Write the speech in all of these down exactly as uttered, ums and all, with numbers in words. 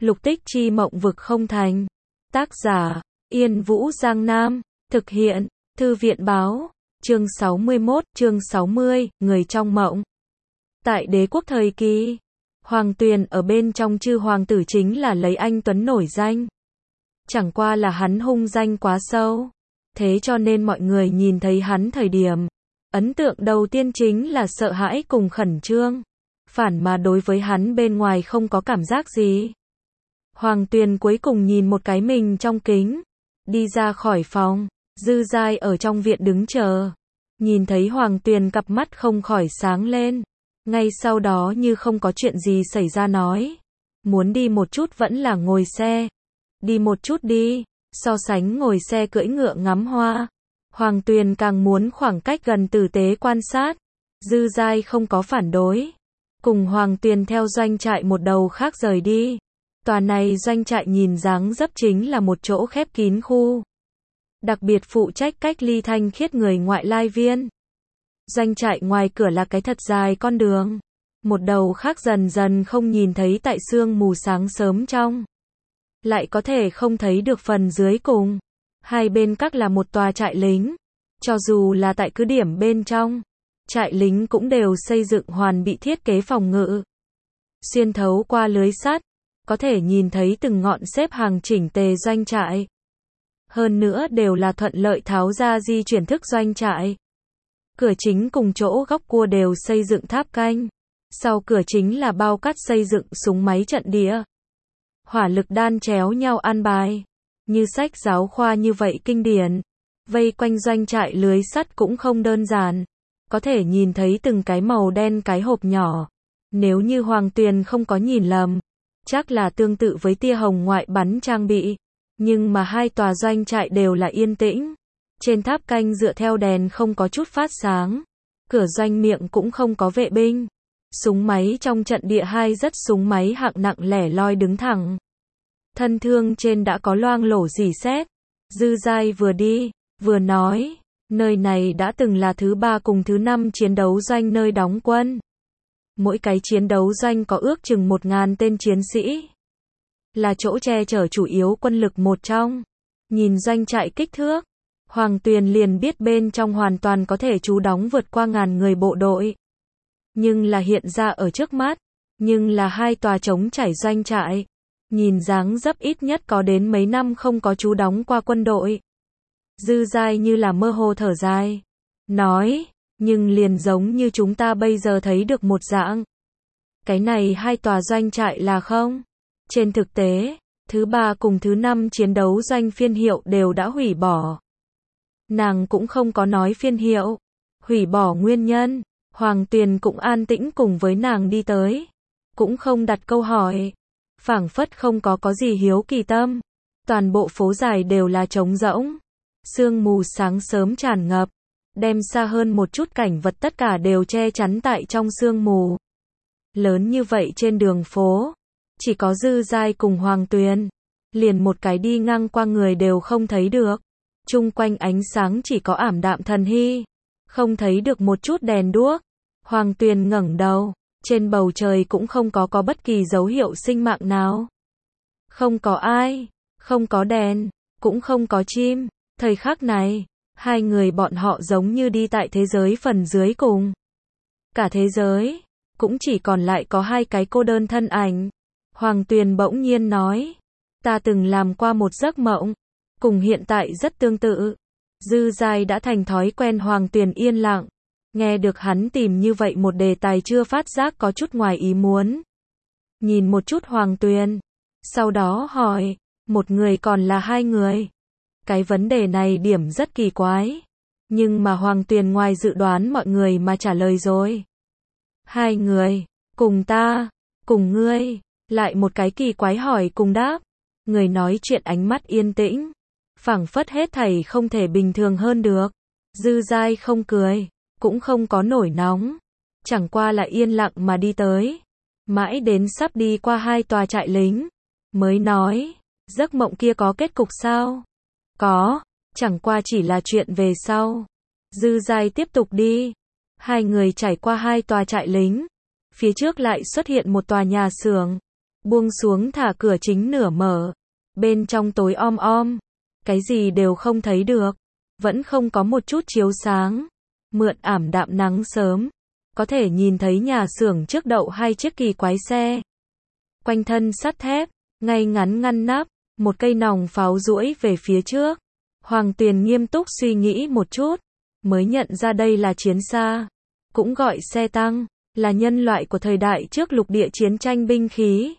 Lục tích chi mộng vực không thành. Tác giả, Yên Vũ Giang Nam. Thực hiện, Thư viện báo. Chương sáu mươi mốt, chương sáu mươi, người trong mộng. Tại đế quốc thời kỳ, Hoàng Tuyền ở bên trong chư hoàng tử chính là lấy anh tuấn nổi danh. Chẳng qua là hắn hung danh quá sâu. Thế cho nên mọi người nhìn thấy hắn thời điểm, ấn tượng đầu tiên chính là sợ hãi cùng khẩn trương. Phản mà đối với hắn bên ngoài không có cảm giác gì. Hoàng Tuyền cuối cùng nhìn một cái mình trong kính, đi ra khỏi phòng, Dư Giai ở trong viện đứng chờ. Nhìn thấy Hoàng Tuyền cặp mắt không khỏi sáng lên. Ngay sau đó như không có chuyện gì xảy ra nói. Muốn đi một chút vẫn là ngồi xe. Đi một chút đi, so sánh ngồi xe cưỡi ngựa ngắm hoa. Hoàng Tuyền càng muốn khoảng cách gần tử tế quan sát. Dư Giai không có phản đối. Cùng Hoàng Tuyền theo doanh trại một đầu khác rời đi. Tòa này doanh trại nhìn dáng dấp chính là một chỗ khép kín khu. Đặc biệt phụ trách cách ly thanh khiết người ngoại lai viên. Doanh trại ngoài cửa là cái thật dài con đường. Một đầu khác dần dần không nhìn thấy tại sương mù sáng sớm trong. Lại có thể không thấy được phần dưới cùng. Hai bên các là một tòa trại lính. Cho dù là tại cứ điểm bên trong, trại lính cũng đều xây dựng hoàn bị thiết kế phòng ngự. Xuyên thấu qua lưới sắt, có thể nhìn thấy từng ngọn xếp hàng chỉnh tề doanh trại. Hơn nữa đều là thuận lợi tháo ra di chuyển thức doanh trại. Cửa chính cùng chỗ góc cua đều xây dựng tháp canh. Sau cửa chính là bao cát xây dựng súng máy trận địa. Hỏa lực đan chéo nhau an bài. Như sách giáo khoa như vậy kinh điển. Vây quanh doanh trại lưới sắt cũng không đơn giản. Có thể nhìn thấy từng cái màu đen cái hộp nhỏ. Nếu như Hoàng Tuyền không có nhìn lầm, chắc là tương tự với tia hồng ngoại bắn trang bị. Nhưng mà hai tòa doanh trại đều là yên tĩnh. Trên tháp canh dựa theo đèn không có chút phát sáng. Cửa doanh miệng cũng không có vệ binh. Súng máy trong trận địa hai rất súng máy hạng nặng lẻ loi đứng thẳng. Thân thương trên đã có loang lổ rỉ sét. Dư Giai vừa đi, vừa nói, nơi này đã từng là thứ ba cùng thứ năm chiến đấu doanh nơi đóng quân. Mỗi cái chiến đấu doanh có ước chừng một ngàn tên chiến sĩ. Là chỗ che chở chủ yếu quân lực một trong. Nhìn doanh trại kích thước, Hoàng Tuyền liền biết bên trong hoàn toàn có thể trú đóng vượt qua ngàn người bộ đội. Nhưng là hiện ra ở trước mắt, nhưng là hai tòa trống trải doanh trại. Nhìn dáng dấp ít nhất có đến mấy năm không có trú đóng qua quân đội. Dư Giai như là mơ hồ thở dài. Nói, nhưng liền giống như chúng ta bây giờ thấy được một dạng. Cái này hai tòa doanh trại là không? Trên thực tế, thứ ba cùng thứ năm chiến đấu doanh phiên hiệu đều đã hủy bỏ. Nàng cũng không có nói phiên hiệu. Hủy bỏ nguyên nhân. Hoàng Tuyền cũng an tĩnh cùng với nàng đi tới. Cũng không đặt câu hỏi. Phảng phất không có có gì hiếu kỳ tâm. Toàn bộ phố dài đều là trống rỗng. Sương mù sáng sớm tràn ngập. Đem xa hơn một chút cảnh vật tất cả đều che chắn tại trong sương mù. Lớn như vậy trên đường phố. Chỉ có Dư Giai cùng Hoàng Tuyền. Liền một cái đi ngang qua người đều không thấy được. Chung quanh ánh sáng chỉ có ảm đạm thần hy. Không thấy được một chút đèn đuốc. Hoàng Tuyền ngẩng đầu. Trên bầu trời cũng không có có bất kỳ dấu hiệu sinh mạng nào. Không có ai. Không có đèn. Cũng không có chim. Thời khắc này, hai người bọn họ giống như đi tại thế giới phần dưới cùng. Cả thế giới, cũng chỉ còn lại có hai cái cô đơn thân ảnh. Hoàng Tuyền bỗng nhiên nói, ta từng làm qua một giấc mộng, cùng hiện tại rất tương tự. Dư Giai đã thành thói quen Hoàng Tuyền yên lặng. Nghe được hắn tìm như vậy một đề tài chưa phát giác có chút ngoài ý muốn. Nhìn một chút Hoàng Tuyền, sau đó hỏi, một người còn là hai người. Cái vấn đề này điểm rất kỳ quái. Nhưng mà Hoàng Tuyền ngoài dự đoán mọi người mà trả lời rồi. Hai người, cùng ta, cùng ngươi, lại một cái kỳ quái hỏi cùng đáp. Người nói chuyện ánh mắt yên tĩnh. Phảng phất hết thảy không thể bình thường hơn được. Dư Giai không cười, cũng không có nổi nóng. Chẳng qua là yên lặng mà đi tới. Mãi đến sắp đi qua hai tòa trại lính. Mới nói, giấc mộng kia có kết cục sao? Có, chẳng qua chỉ là chuyện về sau. Dư Giai tiếp tục đi. Hai người trải qua hai tòa trại lính. Phía trước lại xuất hiện một tòa nhà xưởng. buông xuống thả cửa chính nửa mở. Bên trong tối om om, cái gì đều không thấy được, vẫn không có một chút chiếu sáng. Mượn ảm đạm nắng sớm, có thể nhìn thấy nhà xưởng trước đậu hai chiếc kỳ quái xe. Quanh thân sắt thép, ngay ngắn ngăn nắp, một cây nòng pháo duỗi về phía trước. Hoàng Tuyền nghiêm túc suy nghĩ một chút, mới nhận ra đây là chiến xa, cũng gọi xe tăng, là nhân loại của thời đại trước lục địa chiến tranh binh khí.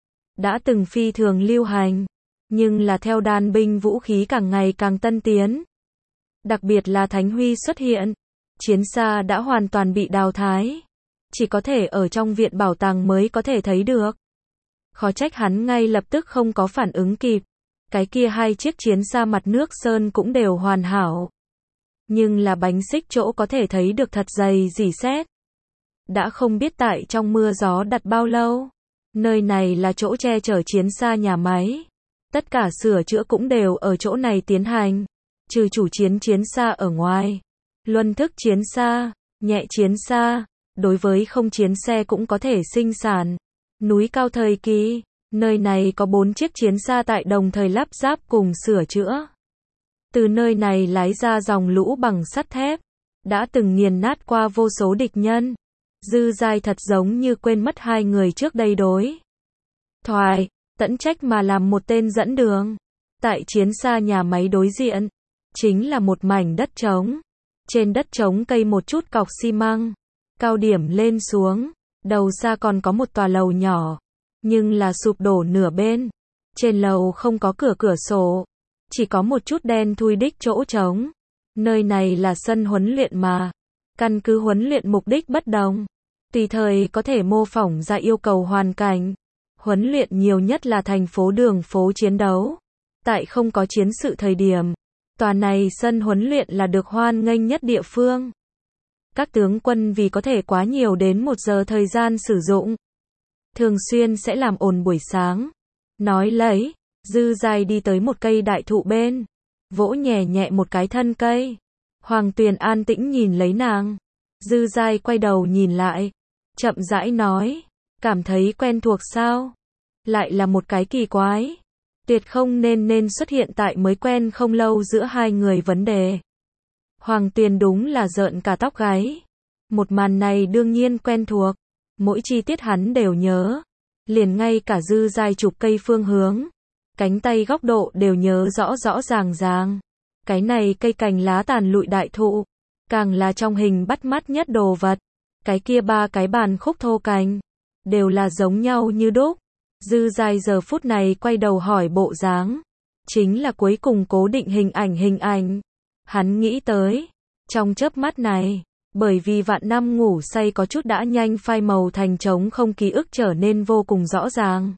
Đã từng phi thường lưu hành, nhưng là theo đàn binh vũ khí càng ngày càng tân tiến. Đặc biệt là Thánh Huy xuất hiện, chiến xa đã hoàn toàn bị đào thái, chỉ có thể ở trong viện bảo tàng mới có thể thấy được. Khó trách hắn ngay lập tức không có phản ứng kịp, cái kia hai chiếc chiến xa mặt nước sơn cũng đều hoàn hảo. Nhưng là bánh xích chỗ có thể thấy được thật dày rỉ sét. Đã không biết tại trong mưa gió đặt bao lâu. Nơi này là chỗ che chở chiến xa nhà máy. Tất cả sửa chữa cũng đều ở chỗ này tiến hành. Trừ chủ chiến chiến xa ở ngoài. Luân thức chiến xa, nhẹ chiến xa, đối với không chiến xe cũng có thể sinh sản. Núi cao thời kỳ, nơi này có bốn chiếc chiến xa tại đồng thời lắp ráp cùng sửa chữa. Từ nơi này lái ra dòng lũ bằng sắt thép, đã từng nghiền nát qua vô số địch nhân. Dư Giai thật giống như quên mất hai người trước đây đối thoại, tẫn trách mà làm một tên dẫn đường. Tại chiến xa nhà máy đối diện, chính là một mảnh đất trống. Trên đất trống cây một chút cọc xi măng, cao điểm lên xuống, đầu xa còn có một tòa lầu nhỏ, nhưng là sụp đổ nửa bên. Trên lầu không có cửa cửa sổ, chỉ có một chút đen thui đích chỗ trống. Nơi này là sân huấn luyện mà, căn cứ huấn luyện mục đích bất đồng, tùy thời có thể mô phỏng ra yêu cầu hoàn cảnh. Huấn luyện nhiều nhất là thành phố đường phố chiến đấu. Tại không có chiến sự thời điểm, tòa này sân huấn luyện là được hoan nghênh nhất địa phương. Các tướng quân vì có thể quá nhiều đến một giờ thời gian sử dụng, thường xuyên sẽ làm ồn buổi sáng. Nói lấy, Dư Giai đi tới một cây đại thụ bên, vỗ nhẹ nhẹ một cái thân cây. Hoàng Tuyền an tĩnh nhìn lấy nàng. Dư Giai quay đầu nhìn lại, chậm rãi nói, cảm thấy quen thuộc sao? Lại là một cái kỳ quái, tuyệt không nên nên xuất hiện tại mới quen không lâu giữa hai người vấn đề. Hoàng Tuyền đúng là rợn cả tóc gáy. Một màn này đương nhiên quen thuộc, mỗi chi tiết hắn đều nhớ, liền ngay cả Dư Giai chụp cây phương hướng, cánh tay góc độ đều nhớ rõ rõ ràng ràng. Cái này cây cành lá tàn lụi đại thụ, càng là trong hình bắt mắt nhất đồ vật. Cái kia ba cái bàn khúc thô cành, đều là giống nhau như đúc. Dư Giai giờ phút này quay đầu hỏi bộ dáng, chính là cuối cùng cố định hình ảnh hình ảnh. Hắn nghĩ tới, trong chớp mắt này, bởi vì vạn năm ngủ say có chút đã nhanh phai màu thành trống không, ký ức trở nên vô cùng rõ ràng.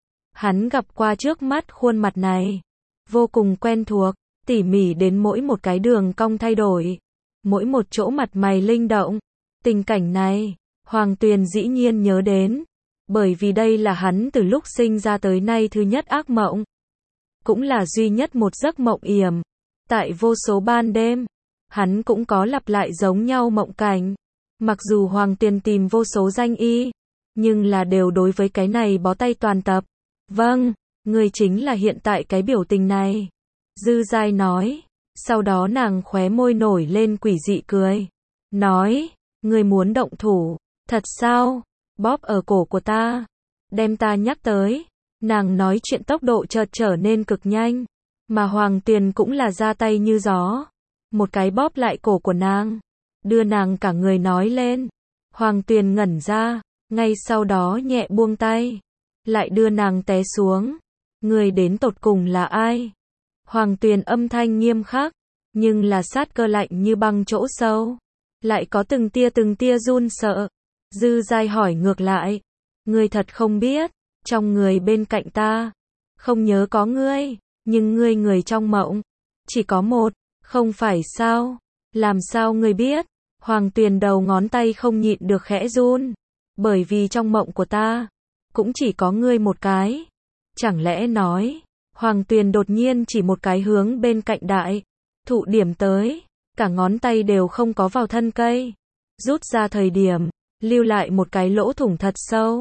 Hắn gặp qua trước mắt khuôn mặt này, vô cùng quen thuộc, tỉ mỉ đến mỗi một cái đường cong thay đổi, mỗi một chỗ mặt mày linh động. Tình cảnh này, Hoàng Tuyền dĩ nhiên nhớ đến, bởi vì đây là hắn từ lúc sinh ra tới nay thứ nhất ác mộng, cũng là duy nhất một giấc mộng yểm. Tại vô số ban đêm, hắn cũng có lặp lại giống nhau mộng cảnh. Mặc dù Hoàng Tuyền tìm vô số danh y, nhưng là đều đối với cái này bó tay toàn tập. Vâng, người chính là hiện tại cái biểu tình này. Dư Giai nói, sau đó nàng khóe môi nổi lên quỷ dị cười. Nói, người muốn động thủ, thật sao? Bóp ở cổ của ta, đem ta nhắc tới. Nàng nói chuyện tốc độ chợt trở nên cực nhanh, mà Hoàng Tuyền cũng là ra tay như gió. Một cái bóp lại cổ của nàng, đưa nàng cả người nói lên. Hoàng Tuyền ngẩn ra, ngay sau đó nhẹ buông tay, lại đưa nàng té xuống. Người đến tột cùng là ai? Hoàng Tuyền âm thanh nghiêm khắc, nhưng là sát cơ lạnh như băng chỗ sâu, lại có từng tia từng tia run sợ. Dư Giai hỏi ngược lại, ngươi thật không biết, trong người bên cạnh ta, không nhớ có ngươi, nhưng ngươi người trong mộng, chỉ có một, không phải sao? Làm sao ngươi biết? Hoàng Tuyền đầu ngón tay không nhịn được khẽ run, bởi vì trong mộng của ta, cũng chỉ có ngươi một cái. Chẳng lẽ nói, Hoàng Tuyền đột nhiên chỉ một cái hướng bên cạnh đại thụ điểm tới, cả ngón tay đều không có vào thân cây, rút ra thời điểm, lưu lại một cái lỗ thủng thật sâu.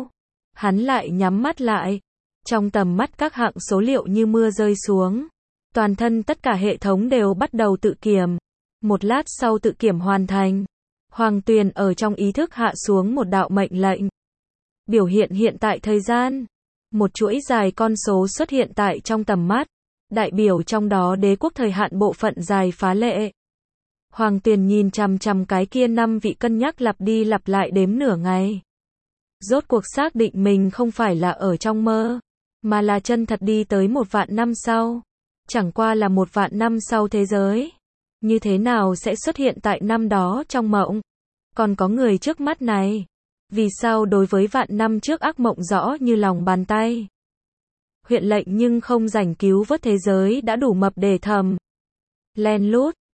Hắn lại nhắm mắt lại. Trong tầm mắt các hạng số liệu như mưa rơi xuống. Toàn thân tất cả hệ thống đều bắt đầu tự kiểm. Một lát sau tự kiểm hoàn thành. Hoàng Tuyền ở trong ý thức hạ xuống một đạo mệnh lệnh. Biểu hiện hiện tại thời gian. Một chuỗi dài con số xuất hiện tại trong tầm mắt. Đại biểu trong đó đế quốc thời hạn bộ phận dài phá lệ. Hoàng Tuyền nhìn chằm chằm cái kia năm vị cân nhắc lặp đi lặp lại đếm nửa ngày. Rốt cuộc xác định mình không phải là ở trong mơ, mà là chân thật đi tới một vạn năm sau. Chẳng qua là một vạn năm sau thế giới. Như thế nào sẽ xuất hiện tại năm đó trong mộng? Còn có người trước mắt này. Vì sao đối với vạn năm trước ác mộng rõ như lòng bàn tay? Huyện lệnh nhưng không rảnh cứu vớt thế giới đã đủ mập để thầm. Len lút.